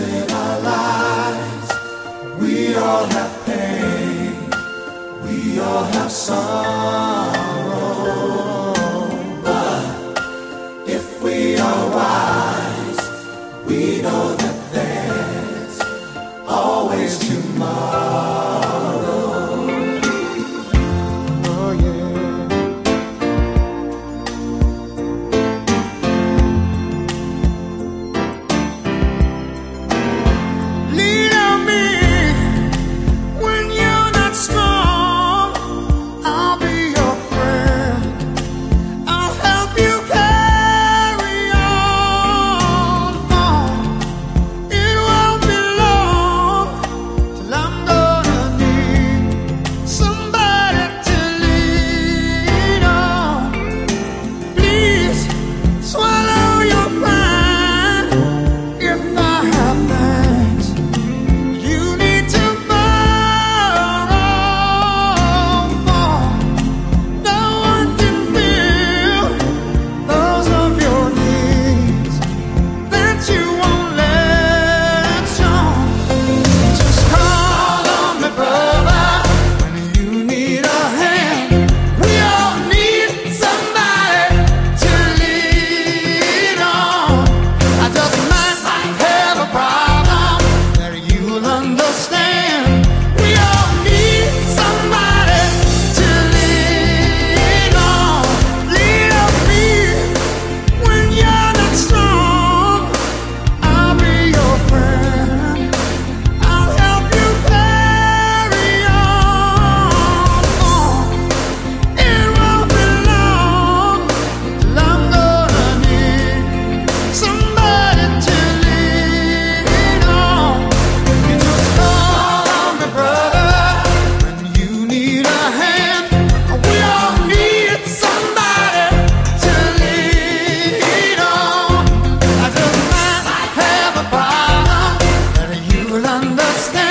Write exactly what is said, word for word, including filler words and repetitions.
in our lives. We all have pain, we all have sorrow. But if we are wise, we know that there's always tomorrow. Oh yeah. Lean on me when you're not strong. I'll be your friend. I'll help you carry on. It won't be long till I'm gonna need somebody to lean on. Please swallow your pride. If I have things you need to borrow for, no one can fill those of your needs that you won't let show. Just call on me, brother, when you need a hand. We all need somebody to lean on. I just might have a problem that you'll understand. We all need somebody to lean on. Lean on me when you're not strong. I'll be your friend. I'll help you carry on. It won't be long till I'm gonna need somebody to lean on. You just call on me, brother, when you need a hand. We all need somebody to lean on. I just might have a problem that you'll understand.